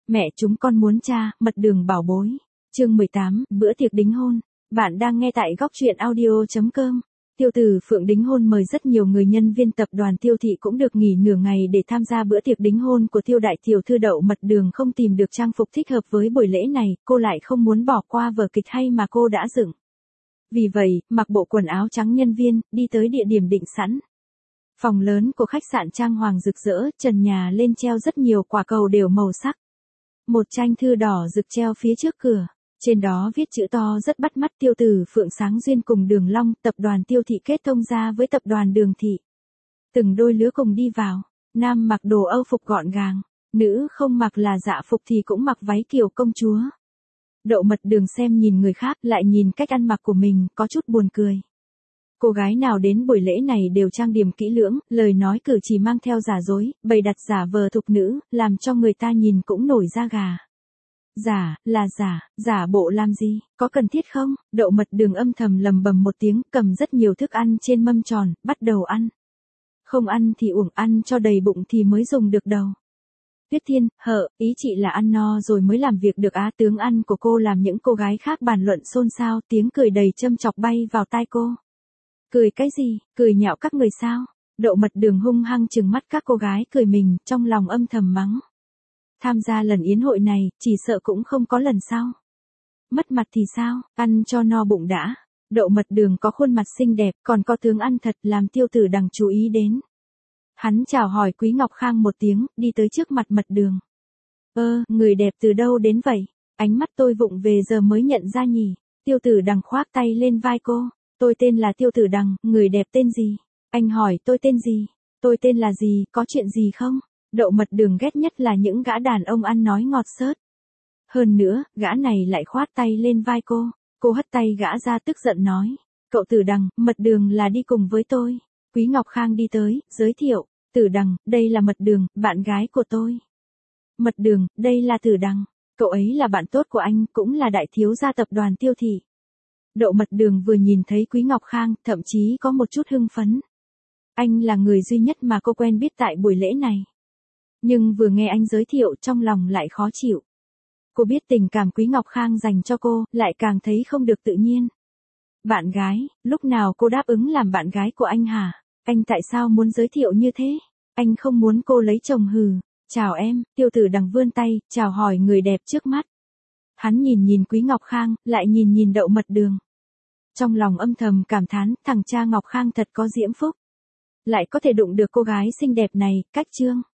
Mẹ chúng con muốn cha, mật đường bảo bối. Chương 18, bữa tiệc đính hôn. Bạn đang nghe tại góc truyện audio.com. Tiêu Tử Phượng đính hôn mời rất nhiều người nhân viên tập đoàn Tiêu thị cũng được nghỉ nửa ngày để tham gia bữa tiệc đính hôn của Tiêu đại tiểu thư. Đậu Mật Đường không tìm được trang phục thích hợp với buổi lễ này, cô lại không muốn bỏ qua vở kịch hay mà cô đã dựng. Vì vậy, mặc bộ quần áo trắng nhân viên, đi tới địa điểm định sẵn. Phòng lớn của khách sạn trang hoàng rực rỡ, trần nhà lên treo rất nhiều quả cầu đều màu sắc. Một tranh thư đỏ rực treo phía trước cửa, trên đó viết chữ to rất bắt mắt: Tiêu Tử Phượng sáng duyên cùng Đường Long, tập đoàn Tiêu thị kết thông ra với tập đoàn Đường thị. Từng đôi lứa cùng đi vào, nam mặc đồ Âu phục gọn gàng, nữ không mặc là dạ phục thì cũng mặc váy kiểu công chúa. Đậu Mật Đường xem nhìn người khác lại nhìn cách ăn mặc của mình, có chút buồn cười. Cô gái nào đến buổi lễ này đều trang điểm kỹ lưỡng, lời nói cử chỉ mang theo giả dối, bày đặt giả vờ thục nữ, làm cho người ta nhìn cũng nổi da gà. Giả, là giả, giả bộ làm gì, có cần thiết không? Đậu Mật Đường âm thầm lầm bầm một tiếng, cầm rất nhiều thức ăn trên mâm tròn, bắt đầu ăn. Không ăn thì uổng, ăn cho đầy bụng thì mới dùng được đầu. Tuyết Thiên, ý chị là ăn no rồi mới làm việc được á? Tướng ăn của cô làm những cô gái khác bàn luận xôn xao, tiếng cười đầy châm chọc bay vào tai cô. Cười cái gì, cười nhạo các người sao? Đậu Mật Đường hung hăng trừng mắt các cô gái cười mình, trong lòng âm thầm mắng. Tham gia lần yến hội này, chỉ sợ cũng không có lần sau. Mất mặt thì sao, ăn cho no bụng đã. Đậu Mật Đường có khuôn mặt xinh đẹp, còn có tướng ăn thật làm Tiêu Tử Đằng chú ý đến. Hắn chào hỏi Quý Ngọc Khang một tiếng, đi tới trước mặt Mật Đường. Người đẹp từ đâu đến vậy? Ánh mắt tôi vụng về giờ mới nhận ra nhỉ. Tiêu Tử Đằng khoác tay lên vai cô. Tôi tên là Tiêu Tử Đằng, người đẹp tên gì? Anh hỏi tôi tên gì? Tôi tên là gì, có chuyện gì không? Đậu Mật Đường ghét nhất là những gã đàn ông ăn nói ngọt xớt. Hơn nữa, gã này lại khoát tay lên vai cô. Cô hất tay gã ra tức giận nói. Cậu Tử Đằng, Mật Đường là đi cùng với tôi. Quý Ngọc Khang đi tới, giới thiệu. Tử Đằng, đây là Mật Đường, bạn gái của tôi. Mật Đường, đây là Tử Đằng. Cậu ấy là bạn tốt của anh, cũng là đại thiếu gia tập đoàn Tiêu thị. Đậu Mật Đường vừa nhìn thấy Quý Ngọc Khang, thậm chí có một chút hưng phấn. Anh là người duy nhất mà cô quen biết tại buổi lễ này. Nhưng vừa nghe anh giới thiệu trong lòng lại khó chịu. Cô biết tình cảm Quý Ngọc Khang dành cho cô, lại càng thấy không được tự nhiên. Bạn gái, lúc nào cô đáp ứng làm bạn gái của anh hả? Anh tại sao muốn giới thiệu như thế? Anh không muốn cô lấy chồng hừ. Chào em, Tiêu Tử Đằng vươn tay, chào hỏi người đẹp trước mắt. Hắn nhìn nhìn Quý Ngọc Khang, lại nhìn nhìn Đậu Mật Đường. Trong lòng âm thầm cảm thán, thằng cha Ngọc Khang thật có diễm phúc. Lại có thể đụng được cô gái xinh đẹp này, cách trương.